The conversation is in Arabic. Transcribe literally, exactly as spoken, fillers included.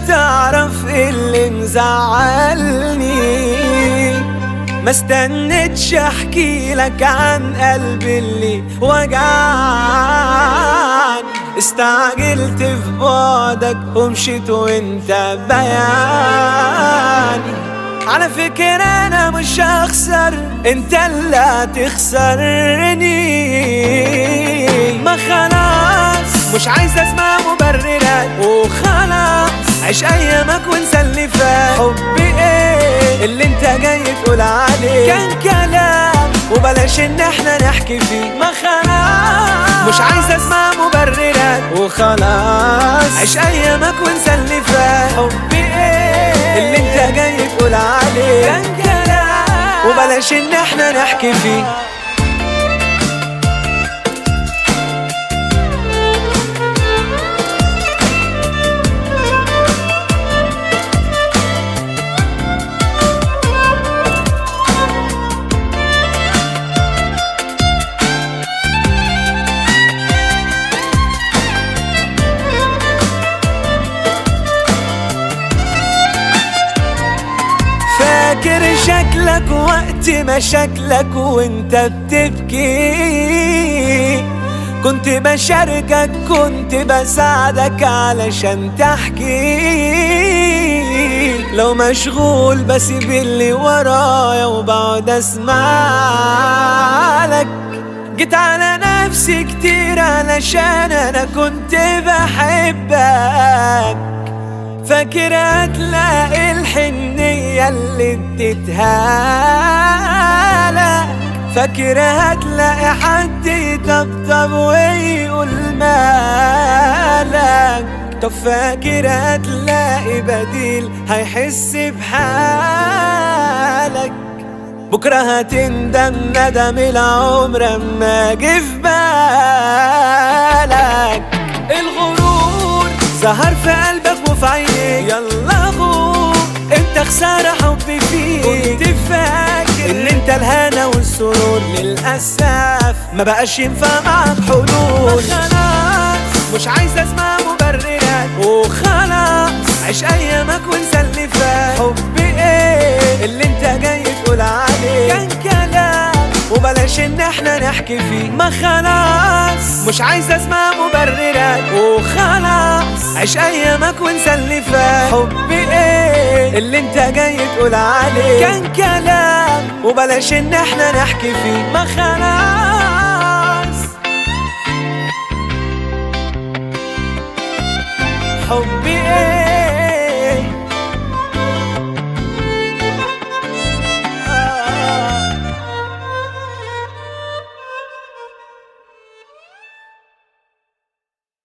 تعرف اللي مزعلني، ما استنيتش احكي لك عن قلبي اللي وجعني. استعجلت في بعدك ومشيت وانت بياني. على فكرة انا مش هخسر، انت اللي هتخسرني. ما خلاص مش عايز اسمع مبررات، وخلاص عيش ايامك وانسى اللي فات. حبي ايه اللي انت جاي تقول عليه؟ كان كلام وبلاش ان احنا نحكي فيه. ما خلاص مش عايز اسمع مبررات، وخلاص عيش ايامك وانسى اللي فات. حبي ايه اللي انت جاي تقول عليه؟ كان كلام وبلاش ان احنا نحكي فيه. فاكر شكلك وقت مشاكلك وانت بتبكي، كنت بشاركك كنت بساعدك علشان تحكي. لو مشغول بسيب اللي ورايا وبقعد اسمع لك. جيت على نفسي كتير علشان انا كنت بحبك. فاكر هتلاقي الحنية اللي اديتها لك، فاكر هتلاقي حد يطبطب ويقول مالك. طب فاكر هتلاقي بديل هيحس بحالك. بكرة هتندم ندم العمر اما جه في بالك. الغرور ظهر في قلبك وفي عينيك، يلا غور انت خسارة حبي فيك. كنت فاكر ان انت الهنا والسرور، للأسف ما بقاش ينفع معك حلول. خلاص مش عايز اسمع مبررات، وخلاص عيش ايامك وانسى اللي فات. حبي ايه اللي انت جاي تقول عليه؟ كان كلام وبلاش ان احنا نحكي فيه. ما خلاص مش عايز اسمع مبررات، وخلاص عيش ايامك وانسى اللي فات. حبي ايه اللي انت جاي تقول عليه؟ كان كلام وبلاش ان احنا نحكي فيه. ما خلاص حبي ايه